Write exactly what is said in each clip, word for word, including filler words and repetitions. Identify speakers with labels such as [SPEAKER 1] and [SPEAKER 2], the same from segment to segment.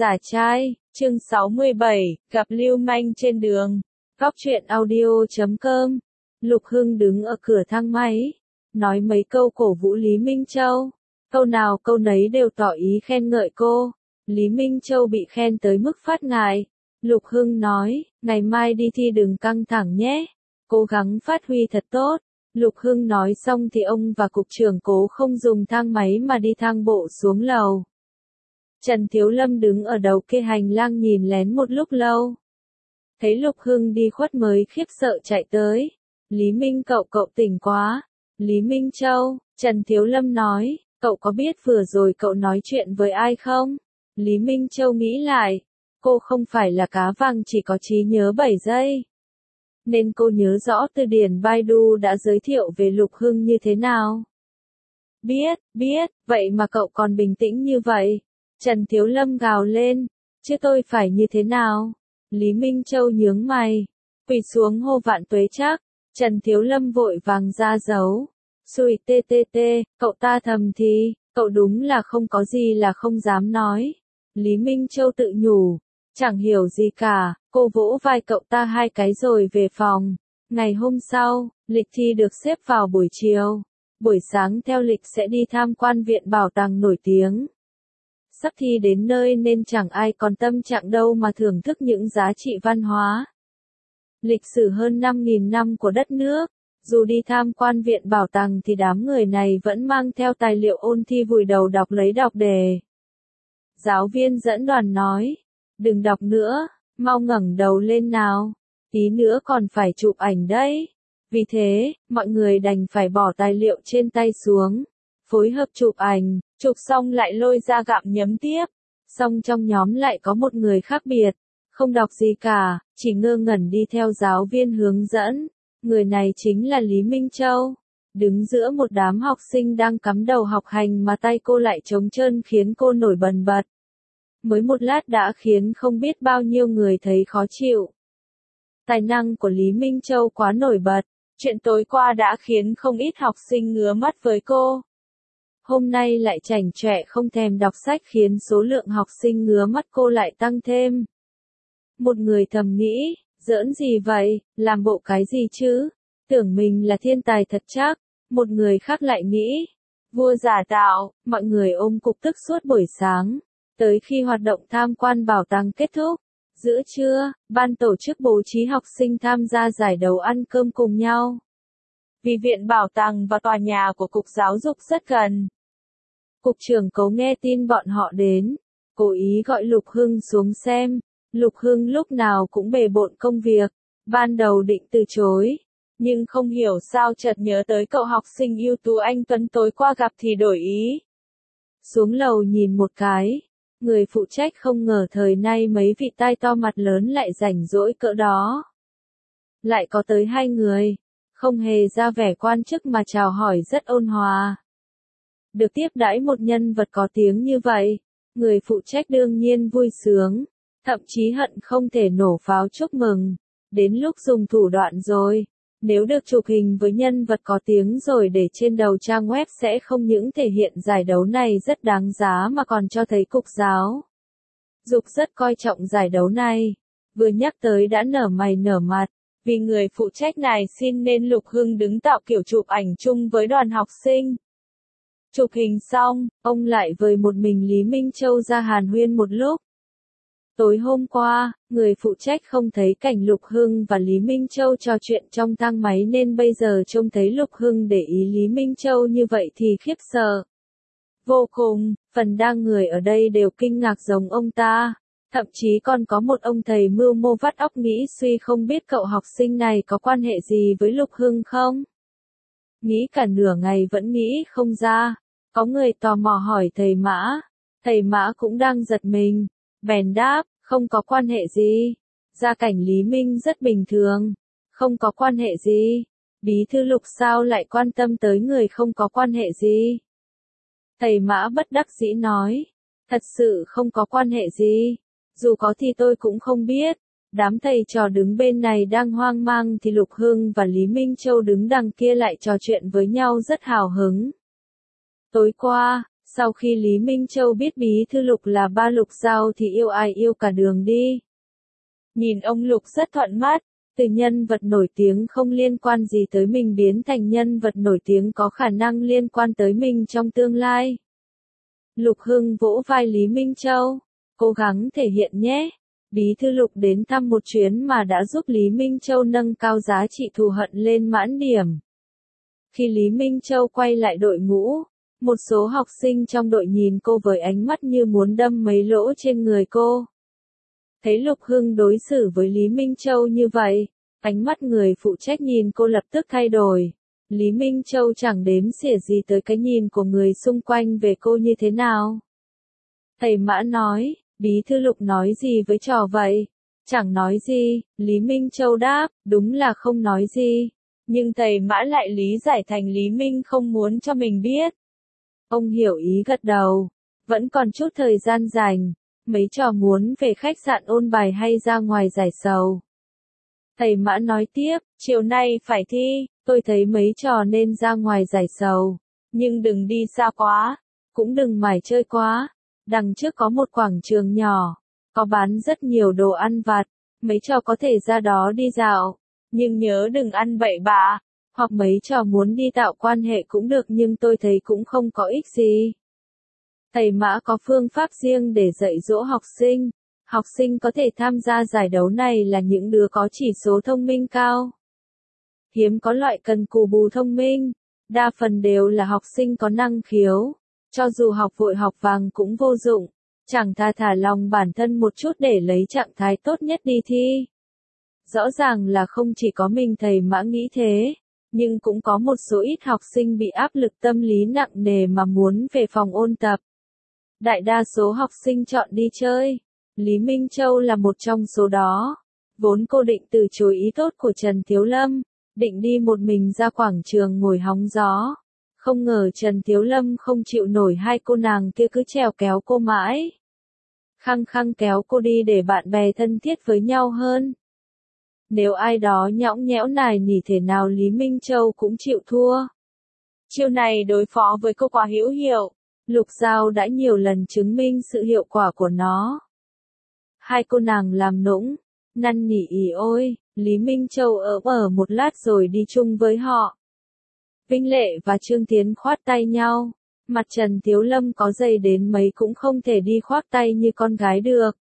[SPEAKER 1] Giả trai, chương sáu mươi bảy, gặp lưu manh trên đường. Góc truyện audio chấm com. Lục Hưng đứng ở cửa thang máy, nói mấy câu cổ vũ Lý Minh Châu. Câu nào câu nấy đều tỏ ý khen ngợi cô. Lý Minh Châu bị khen tới mức phát ngại. Lục Hưng nói, ngày mai đi thi đừng căng thẳng nhé. Cố gắng phát huy thật tốt. Lục Hưng nói xong thì ông và cục trưởng Cố không dùng thang máy mà đi thang bộ xuống lầu. Trần Thiếu Lâm đứng ở đầu kia hành lang nhìn lén một lúc lâu. Thấy Lục Hưng đi khuất mới khiếp sợ chạy tới. Lý Minh cậu cậu tỉnh quá. Lý Minh Châu, Trần Thiếu Lâm nói, cậu có biết vừa rồi cậu nói chuyện với ai không? Lý Minh Châu nghĩ lại, cô không phải là cá vàng chỉ có trí nhớ bảy giây. Nên cô nhớ rõ từ điển Baidu đã giới thiệu về Lục Hưng như thế nào. Biết, biết, vậy mà cậu còn bình tĩnh như vậy. Trần Thiếu Lâm gào lên, chứ tôi phải như thế nào? Lý Minh Châu nhướng mày, quỳ xuống hô vạn tuế chắc. Trần Thiếu Lâm vội vàng ra dấu. Xùi tê tê tê, cậu ta thầm thì, cậu đúng là không có gì là không dám nói. Lý Minh Châu tự nhủ, chẳng hiểu gì cả, cô vỗ vai cậu ta hai cái rồi về phòng. Ngày hôm sau, lịch thi được xếp vào buổi chiều. Buổi sáng theo lịch sẽ đi tham quan viện bảo tàng nổi tiếng. Sắp thi đến nơi nên chẳng ai còn tâm trạng đâu mà thưởng thức những giá trị văn hóa. Lịch sử hơn năm nghìn năm của đất nước, dù đi tham quan viện bảo tàng thì đám người này vẫn mang theo tài liệu ôn thi vùi đầu đọc lấy đọc đề. Giáo viên dẫn đoàn nói, đừng đọc nữa, mau ngẩng đầu lên nào, tí nữa còn phải chụp ảnh đấy. Vì thế, mọi người đành phải bỏ tài liệu trên tay xuống, phối hợp chụp ảnh, chụp xong lại lôi ra gặm nhấm tiếp. Xong trong nhóm lại có một người khác biệt, không đọc gì cả, chỉ ngơ ngẩn đi theo giáo viên hướng dẫn. Người này chính là Lý Minh Châu. Đứng giữa một đám học sinh đang cắm đầu học hành mà tay cô lại trống trơn khiến cô nổi bần bật. Mới một lát đã khiến không biết bao nhiêu người thấy khó chịu. Tài năng của Lý Minh Châu quá nổi bật, chuyện tối qua đã khiến không ít học sinh ngứa mắt với cô. Hôm nay lại chảnh chọe không thèm đọc sách khiến số lượng học sinh ngứa mắt cô lại tăng thêm. Một người thầm nghĩ, giỡn gì vậy, làm bộ cái gì chứ, tưởng mình là thiên tài thật chắc. Một người khác lại nghĩ, vua giả tạo, mọi người ôm cục tức suốt buổi sáng. Tới khi hoạt động tham quan bảo tàng kết thúc, giữa trưa, ban tổ chức bố trí học sinh tham gia giải đấu ăn cơm cùng nhau. Vì viện bảo tàng và tòa nhà của Cục Giáo dục rất gần. Cục trưởng Cố nghe tin bọn họ đến, cố ý gọi Lục Hưng xuống xem. Lục Hưng lúc nào cũng bề bộn công việc, ban đầu định từ chối, nhưng không hiểu sao chợt nhớ tới cậu học sinh ưu tú anh Tuấn tối qua gặp thì đổi ý. Xuống lầu nhìn một cái, người phụ trách không ngờ thời nay mấy vị tai to mặt lớn lại rảnh rỗi cỡ đó. Lại có tới hai người, không hề ra vẻ quan chức mà chào hỏi rất ôn hòa. Được tiếp đãi một nhân vật có tiếng như vậy, người phụ trách đương nhiên vui sướng. Thậm chí hận không thể nổ pháo chúc mừng. Đến lúc dùng thủ đoạn rồi. Nếu được chụp hình với nhân vật có tiếng rồi để trên đầu trang web sẽ không những thể hiện giải đấu này rất đáng giá mà còn cho thấy Cục Giáo dục rất coi trọng giải đấu này. Vừa nhắc tới đã nở mày nở mặt. Vì người phụ trách này xin nên Lục Hưng đứng tạo kiểu chụp ảnh chung với đoàn học sinh. Chụp hình xong, ông lại vời một mình Lý Minh Châu ra hàn huyên một lúc. Tối hôm qua, người phụ trách không thấy cảnh Lục Hưng và Lý Minh Châu trò chuyện trong thang máy nên bây giờ trông thấy Lục Hưng để ý Lý Minh Châu như vậy thì khiếp sợ. Vô cùng, phần đa người ở đây đều kinh ngạc giống ông ta. Thậm chí còn có một ông thầy mưu mô vắt óc nghĩ suy không biết cậu học sinh này có quan hệ gì với Lục Hưng không. Nghĩ cả nửa ngày vẫn nghĩ không ra. Có người tò mò hỏi thầy Mã. Thầy Mã cũng đang giật mình. Bèn đáp, không có quan hệ gì. Gia cảnh Lý Minh rất bình thường. Không có quan hệ gì. Bí thư Lục sao lại quan tâm tới người không có quan hệ gì? Thầy Mã bất đắc dĩ nói. Thật sự không có quan hệ gì. Dù có thì tôi cũng không biết. Đám thầy trò đứng bên này đang hoang mang thì Lục Hưng và Lý Minh Châu đứng đằng kia lại trò chuyện với nhau rất hào hứng. Tối qua, Sau khi Lý Minh Châu biết bí thư Lục là ba Lục Giao thì yêu ai yêu cả đường đi. Nhìn ông Lục rất thuận mắt, từ nhân vật nổi tiếng không liên quan gì tới mình biến thành nhân vật nổi tiếng có khả năng liên quan tới mình trong tương lai. Lục Hưng vỗ vai Lý Minh Châu, cố gắng thể hiện nhé. Bí thư Lục đến thăm một chuyến mà đã giúp Lý Minh Châu nâng cao giá trị thù hận lên mãn điểm. Khi Lý Minh Châu quay lại đội ngũ, một số học sinh trong đội nhìn cô với ánh mắt như muốn đâm mấy lỗ trên người cô. Thấy Lục Hưng đối xử với Lý Minh Châu như vậy, ánh mắt người phụ trách nhìn cô lập tức thay đổi. Lý Minh Châu chẳng đếm xỉa gì tới cái nhìn của người xung quanh về cô như thế nào. Thầy Mã nói, bí thư Lục nói gì với trò vậy? Chẳng nói gì, Lý Minh Châu đáp, đúng là không nói gì. Nhưng thầy Mã lại lý giải thành Lý Minh không muốn cho mình biết. Ông hiểu ý gật đầu, vẫn còn chút thời gian rảnh, mấy trò muốn về khách sạn ôn bài hay ra ngoài giải sầu. Thầy Mã nói tiếp, chiều nay phải thi, tôi thấy mấy trò nên ra ngoài giải sầu, nhưng đừng đi xa quá, cũng đừng mải chơi quá. Đằng trước có một quảng trường nhỏ, có bán rất nhiều đồ ăn vặt, mấy trò có thể ra đó đi dạo, nhưng nhớ đừng ăn bậy bạ, hoặc mấy trò muốn đi tạo quan hệ cũng được nhưng tôi thấy cũng không có ích gì. Thầy Mã có phương pháp riêng để dạy dỗ học sinh, học sinh có thể tham gia giải đấu này là những đứa có chỉ số thông minh cao. Hiếm có loại cần cù bù thông minh, đa phần đều là học sinh có năng khiếu. Cho dù học vội học vàng cũng vô dụng, chẳng thà thả lòng bản thân một chút để lấy trạng thái tốt nhất đi thi. Rõ ràng là không chỉ có mình thầy Mã nghĩ thế, nhưng cũng có một số ít học sinh bị áp lực tâm lý nặng nề mà muốn về phòng ôn tập. Đại đa số học sinh chọn đi chơi, Lý Minh Châu là một trong số đó. Vốn cô định từ chối ý tốt của Trần Thiếu Lâm, định đi một mình ra quảng trường ngồi hóng gió. Không ngờ Trần Thiếu Lâm không chịu nổi hai cô nàng kia cứ trèo kéo cô mãi. Khăng khăng kéo cô đi để bạn bè thân thiết với nhau hơn. Nếu ai đó nhõng nhẽo nài nỉ thể nào Lý Minh Châu cũng chịu thua. Chiêu này đối phó với cô quá hữu hiệu, Lục Giao đã nhiều lần chứng minh sự hiệu quả của nó. Hai cô nàng làm nũng, năn nỉ ỉ ôi, Lý Minh Châu ở ở một lát rồi đi chung với họ. Vinh Lệ và Trương Tiến khoát tay nhau, mặt Trần Thiếu Lâm có dày đến mấy cũng không thể đi khoác tay như con gái được.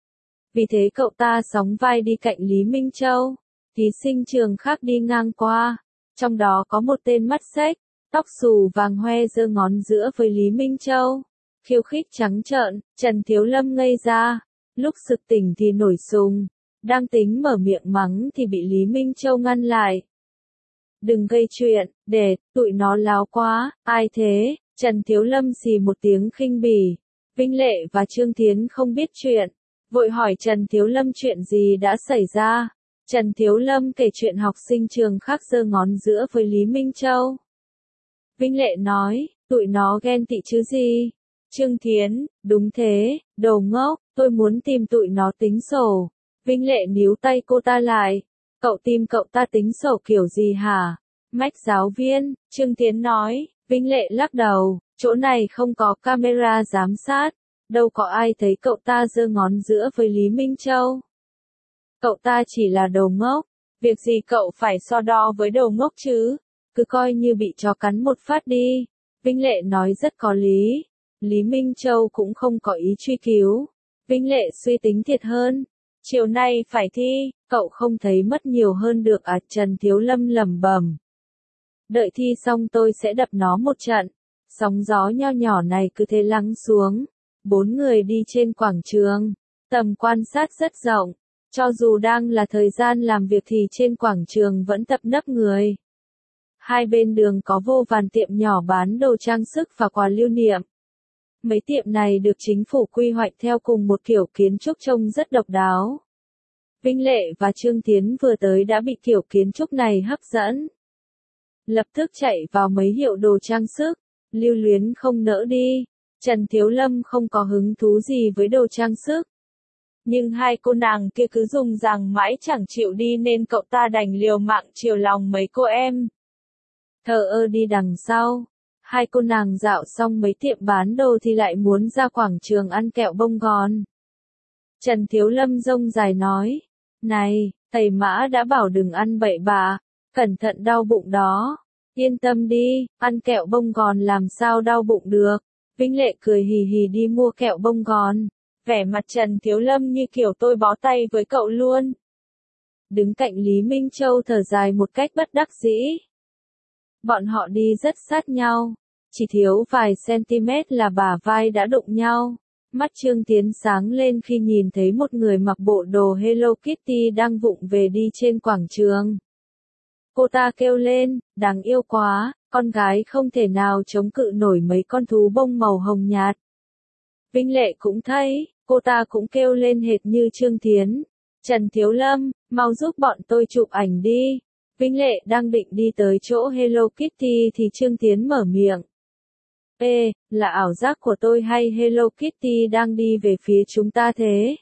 [SPEAKER 1] Vì thế cậu ta sóng vai đi cạnh Lý Minh Châu, thí sinh trường khác đi ngang qua, trong đó có một tên mắt xếch, tóc xù vàng hoe giơ ngón giữa với Lý Minh Châu, khiêu khích trắng trợn. Trần Thiếu Lâm ngây ra, lúc sực tỉnh thì nổi sùng, đang tính mở miệng mắng thì bị Lý Minh Châu ngăn lại. Đừng gây chuyện, để, tụi nó láo quá, ai thế? Trần Thiếu Lâm xì một tiếng khinh bỉ. Vinh Lệ và Trương Tiến không biết chuyện, vội hỏi Trần Thiếu Lâm chuyện gì đã xảy ra. Trần Thiếu Lâm kể chuyện học sinh trường khác giơ ngón giữa với Lý Minh Châu. Vinh Lệ nói, tụi nó ghen tị chứ gì? Trương Thiến, đúng thế, đồ ngốc, tôi muốn tìm tụi nó tính sổ. Vinh Lệ níu tay cô ta lại. Cậu tìm cậu ta tính sổ kiểu gì hả? Mách giáo viên, Trương Tiến nói. Vinh Lệ lắc đầu, chỗ này không có camera giám sát, đâu có ai thấy cậu ta giơ ngón giữa với Lý Minh Châu. Cậu ta chỉ là đồ ngốc, việc gì cậu phải so đo với đồ ngốc chứ, cứ coi như bị chó cắn một phát đi. Vinh Lệ nói rất có lý, Lý Minh Châu cũng không có ý truy cứu. Vinh Lệ suy tính thiệt hơn, chiều nay phải thi, cậu không thấy mất nhiều hơn được à? Trần Thiếu Lâm lẩm bẩm. Đợi thi xong tôi sẽ đập nó một trận. Sóng gió nho nhỏ này cứ thế lắng xuống. Bốn người đi trên quảng trường. Tầm quan sát rất rộng. Cho dù đang là thời gian làm việc thì trên quảng trường vẫn tấp nập người. Hai bên đường có vô vàn tiệm nhỏ bán đồ trang sức và quà lưu niệm. Mấy tiệm này được chính phủ quy hoạch theo cùng một kiểu kiến trúc trông rất độc đáo. Vinh Lệ và Trương Tiến vừa tới đã bị kiểu kiến trúc này hấp dẫn. Lập tức chạy vào mấy hiệu đồ trang sức, lưu luyến không nỡ đi. Trần Thiếu Lâm không có hứng thú gì với đồ trang sức. Nhưng hai cô nàng kia cứ dùng rằng mãi chẳng chịu đi nên cậu ta đành liều mạng chiều lòng mấy cô em. Thờ ơ đi đằng sau, Hai cô nàng dạo xong mấy tiệm bán đồ thì lại muốn ra quảng trường ăn kẹo bông gòn. Trần Thiếu Lâm rông dài nói, này, thầy Mã đã bảo đừng ăn bậy bạ, cẩn thận đau bụng đó. Yên tâm đi, ăn kẹo bông gòn làm sao đau bụng được. Vinh Lệ cười hì hì đi mua kẹo bông gòn. Vẻ mặt Trần Thiếu Lâm như kiểu tôi bó tay với cậu luôn. Đứng cạnh Lý Minh Châu thở dài một cách bất đắc dĩ. Bọn họ đi rất sát nhau, chỉ thiếu vài cm là bả vai đã đụng nhau. Mắt Trương Tiến sáng lên khi nhìn thấy một người mặc bộ đồ Hello Kitty đang vụng về đi trên quảng trường. Cô ta kêu lên, đáng yêu quá, con gái không thể nào chống cự nổi mấy con thú bông màu hồng nhạt. Vinh Lệ cũng thấy, cô ta cũng kêu lên hệt như Trương Tiến. Trần Thiếu Lâm, mau giúp bọn tôi chụp ảnh đi. Vinh Lệ đang định đi tới chỗ Hello Kitty thì Trương Tiến mở miệng. Ê, là ảo giác của tôi hay Hello Kitty đang đi về phía chúng ta thế?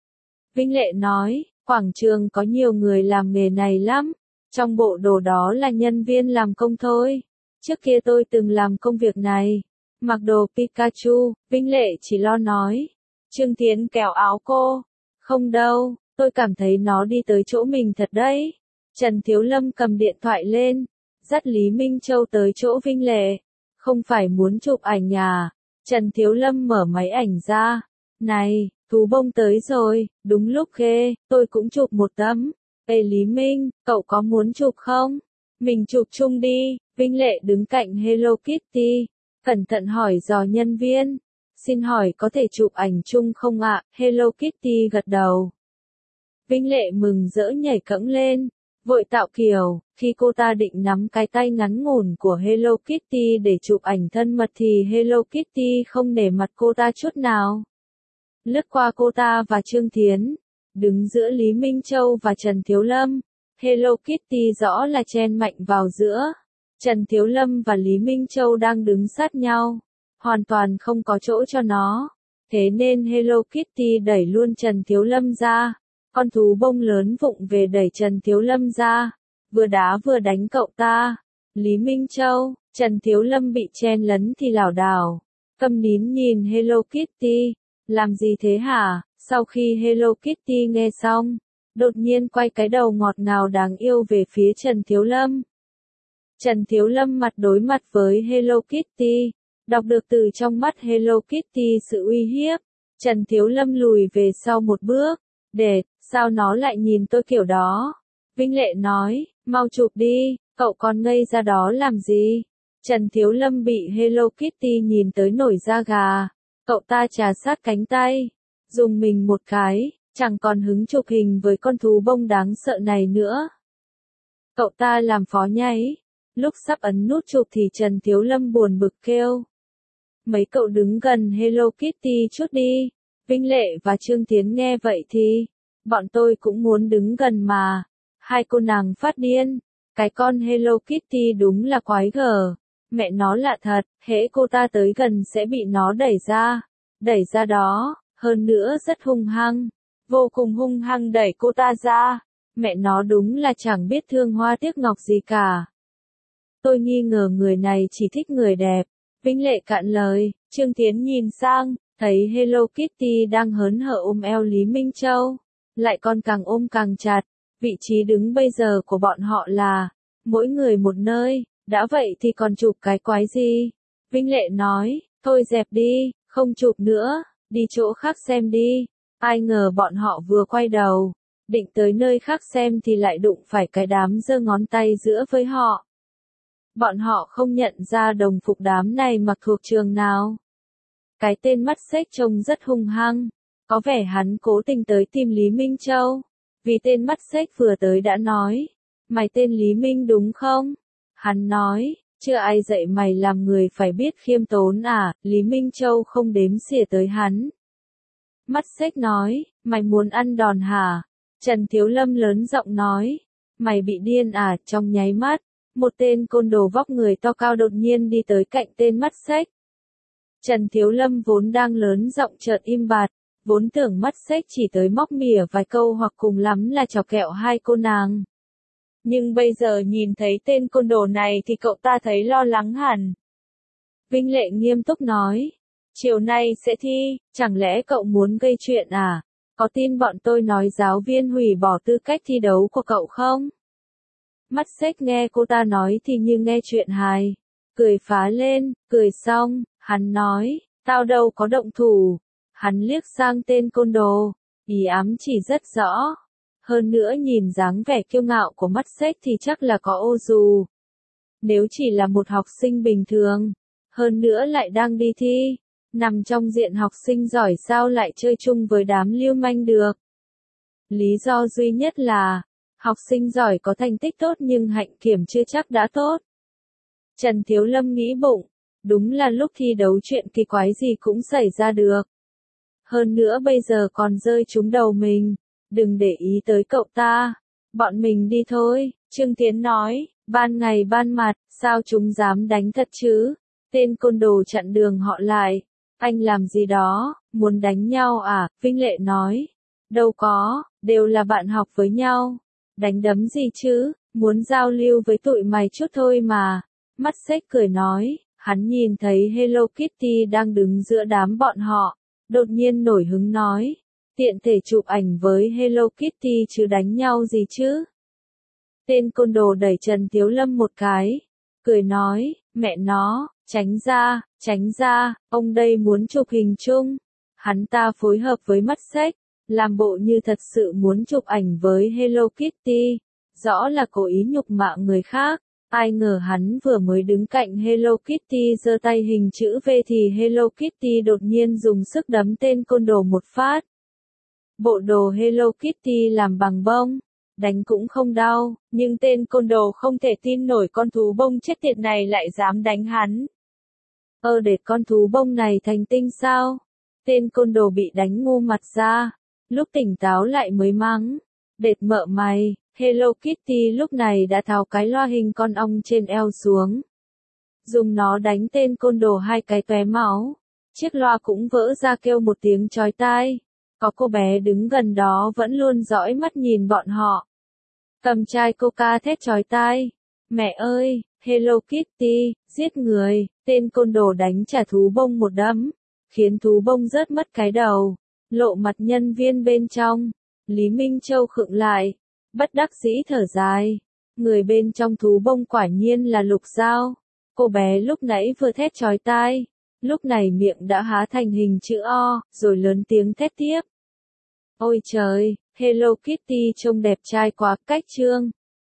[SPEAKER 1] Vinh Lệ nói, quảng trường có nhiều người làm nghề này lắm. Trong bộ đồ đó là nhân viên làm công thôi. Trước kia tôi từng làm công việc này. Mặc đồ Pikachu, Vinh Lệ chỉ lo nói. Trương Tiến kéo áo cô. Không đâu, tôi cảm thấy nó đi tới chỗ mình thật đấy. Trần Thiếu Lâm cầm điện thoại lên, dắt Lý Minh Châu tới chỗ Vinh Lệ. Không phải muốn chụp ảnh à? Trần Thiếu Lâm mở máy ảnh ra. Này, thú bông tới rồi, đúng lúc ghê, tôi cũng chụp một tấm. Ê Lý Minh, cậu có muốn chụp không? Mình chụp chung đi. Vinh Lệ đứng cạnh Hello Kitty, cẩn thận hỏi dò nhân viên. Xin hỏi có thể chụp ảnh chung không ạ? Hello Kitty gật đầu. Vinh Lệ mừng rỡ nhảy cẫng lên, vội tạo kiểu, khi cô ta định nắm cái tay ngắn ngủn của Hello Kitty để chụp ảnh thân mật thì Hello Kitty không nể mặt cô ta chút nào. Lướt qua cô ta và Trương Tiến, đứng giữa Lý Minh Châu và Trần Thiếu Lâm, Hello Kitty rõ là chen mạnh vào giữa. Trần Thiếu Lâm và Lý Minh Châu đang đứng sát nhau, hoàn toàn không có chỗ cho nó. Thế nên Hello Kitty đẩy luôn Trần Thiếu Lâm ra. Con thú bông lớn vụng về đẩy Trần Thiếu Lâm ra, vừa đá vừa đánh cậu ta. Lý Minh Châu, Trần Thiếu Lâm bị chen lấn thì lảo đảo, câm nín nhìn Hello Kitty. Làm gì thế hả? Sau khi Hello Kitty nghe xong, đột nhiên quay cái đầu ngọt ngào đáng yêu về phía Trần Thiếu Lâm. Trần Thiếu Lâm mặt đối mặt với Hello Kitty, đọc được từ trong mắt Hello Kitty sự uy hiếp. Trần Thiếu Lâm lùi về sau một bước. Để, sao nó lại nhìn tôi kiểu đó? Vinh Lệ nói, mau chụp đi, cậu còn ngây ra đó làm gì? Trần Thiếu Lâm bị Hello Kitty nhìn tới nổi da gà. Cậu ta trà sát cánh tay, dùng mình một cái, chẳng còn hứng chụp hình với con thú bông đáng sợ này nữa. Cậu ta làm phó nháy. Lúc sắp ấn nút chụp thì Trần Thiếu Lâm buồn bực kêu. Mấy cậu đứng gần Hello Kitty chút đi. Vinh Lệ và Trương Tiến nghe vậy thì, bọn tôi cũng muốn đứng gần mà. Hai cô nàng phát điên. Cái con Hello Kitty đúng là quái gở. Mẹ nó lạ thật, hễ cô ta tới gần sẽ bị nó đẩy ra. Đẩy ra đó, hơn nữa rất hung hăng. Vô cùng hung hăng đẩy cô ta ra. Mẹ nó đúng là chẳng biết thương hoa tiếc ngọc gì cả. Tôi nghi ngờ người này chỉ thích người đẹp. Vinh Lệ cạn lời, Trương Tiến nhìn sang, thấy Hello Kitty đang hớn hở ôm eo Lý Minh Châu. Lại còn càng ôm càng chặt. Vị trí đứng bây giờ của bọn họ là, mỗi người một nơi, đã vậy thì còn chụp cái quái gì? Vinh Lệ nói, thôi dẹp đi, không chụp nữa, đi chỗ khác xem đi. Ai ngờ bọn họ vừa quay đầu, định tới nơi khác xem thì lại đụng phải cái đám giơ ngón tay giữa với họ. Bọn họ không nhận ra đồng phục đám này mặc thuộc trường nào. Cái tên mắt xếch trông rất hung hăng, có vẻ hắn cố tình tới tìm Lý Minh Châu. Vì tên mắt xếch vừa tới đã nói, mày tên Lý Minh đúng không? Hắn nói, chưa ai dạy mày làm người phải biết khiêm tốn à? Lý Minh Châu không đếm xỉa tới hắn. Mắt xếch nói, mày muốn ăn đòn hả? Trần Thiếu Lâm lớn giọng nói, mày bị điên à? Trong nháy mắt, một tên côn đồ vóc người to cao đột nhiên đi tới cạnh tên mắt xếch. Trần Thiếu Lâm vốn đang lớn giọng chợt im bặt, vốn tưởng mắt xếch chỉ tới móc mỉa vài câu hoặc cùng lắm là chọc kẹo hai cô nàng. Nhưng bây giờ nhìn thấy tên côn đồ này thì cậu ta thấy lo lắng hẳn. Vinh Lệ nghiêm túc nói. Chiều nay sẽ thi, chẳng lẽ cậu muốn gây chuyện à? Có tin bọn tôi nói giáo viên hủy bỏ tư cách thi đấu của cậu không? Mắt xếch nghe cô ta nói thì như nghe chuyện hài. Cười phá lên, cười xong, hắn nói, tao đâu có động thủ. Hắn liếc sang tên côn đồ, ý ám chỉ rất rõ. Hơn nữa nhìn dáng vẻ kiêu ngạo của mắt xếch thì chắc là có ô dù. Nếu chỉ là một học sinh bình thường, hơn nữa lại đang đi thi, nằm trong diện học sinh giỏi sao lại chơi chung với đám lưu manh được. Lý do duy nhất là, học sinh giỏi có thành tích tốt nhưng hạnh kiểm chưa chắc đã tốt. Trần Thiếu Lâm nghĩ bụng, đúng là lúc thi đấu chuyện kỳ quái gì cũng xảy ra được. Hơn nữa bây giờ còn rơi trúng đầu mình, đừng để ý tới cậu ta, bọn mình đi thôi, Trương Tiến nói, ban ngày ban mặt, sao chúng dám đánh thật chứ, tên côn đồ chặn đường họ lại, anh làm gì đó, muốn đánh nhau à, Vinh Lệ nói, đâu có, đều là bạn học với nhau, đánh đấm gì chứ, muốn giao lưu với tụi mày chút thôi mà, mắt xếch cười nói, hắn nhìn thấy Hello Kitty đang đứng giữa đám bọn họ, đột nhiên nổi hứng nói, tiện thể chụp ảnh với Hello Kitty chứ đánh nhau gì chứ. Tên côn đồ đẩy Trần Thiếu Lâm một cái, cười nói, mẹ nó, tránh ra, tránh ra, ông đây muốn chụp hình chung. Hắn ta phối hợp với mắt xếch, làm bộ như thật sự muốn chụp ảnh với Hello Kitty, rõ là cố ý nhục mạ người khác. Ai ngờ hắn vừa mới đứng cạnh Hello Kitty giơ tay hình chữ V thì Hello Kitty đột nhiên dùng sức đấm tên côn đồ một phát. Bộ đồ Hello Kitty làm bằng bông, đánh cũng không đau, nhưng tên côn đồ không thể tin nổi con thú bông chết tiệt này lại dám đánh hắn. Ơ để con thú bông này thành tinh sao? Tên côn đồ bị đánh ngu mặt ra, lúc tỉnh táo lại mới mắng, đệt mợ mày. Hello Kitty lúc này đã tháo cái loa hình con ong trên eo xuống. Dùng nó đánh tên côn đồ hai cái tóe máu. Chiếc loa cũng vỡ ra kêu một tiếng chói tai. Có cô bé đứng gần đó vẫn luôn dõi mắt nhìn bọn họ. Cầm chai coca thét chói tai. Mẹ ơi, Hello Kitty, giết người, tên côn đồ đánh trả thú bông một đấm. Khiến thú bông rớt mất cái đầu. Lộ mặt nhân viên bên trong. Lý Minh Châu khựng lại. Bất đắc dĩ thở dài. Người bên trong thú bông quả nhiên là Lục Giao. Cô bé lúc nãy vừa thét chói tai. Lúc này miệng đã há thành hình chữ O, rồi lớn tiếng thét tiếp. Ôi trời, Hello Kitty trông đẹp trai quá, cách chương.